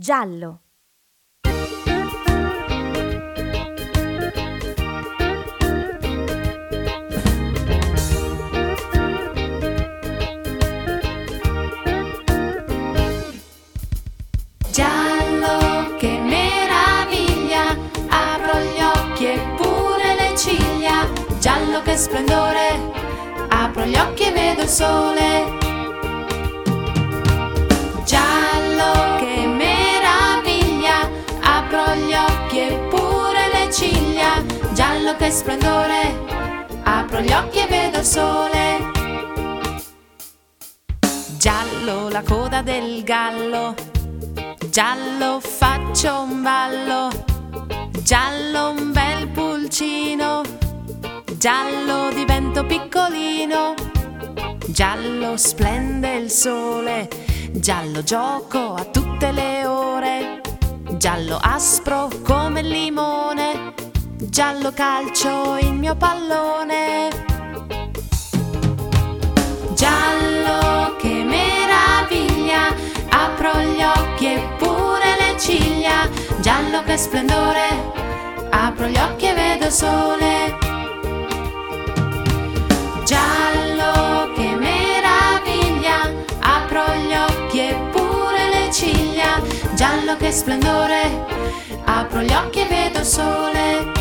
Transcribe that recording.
Giallo. Giallo, che meraviglia, apro gli occhi e pure le ciglia. Giallo, che splendore, apro gli occhi e vedo il sole. Giallo, che meraviglia, apro gli occhi e pure le ciglia. Giallo, che splendore, apro gli occhi e vedo il sole. Giallo, la coda del gallo. Giallo, faccio un ballo. Giallo, un bel pulcino. Giallo, divento piccolino. Giallo, splende il sole. Giallo, gioco a tutte le ore. Giallo, aspro come il limone. Giallo, calcio il mio pallone. Giallo, che meraviglia, apro gli occhi e pure le ciglia. Giallo, che splendore, apro gli occhi e vedo il sole. Giallo, che meraviglia, apro gli occhi e pure le ciglia. Giallo, che splendore, apro gli occhi e vedo il sole.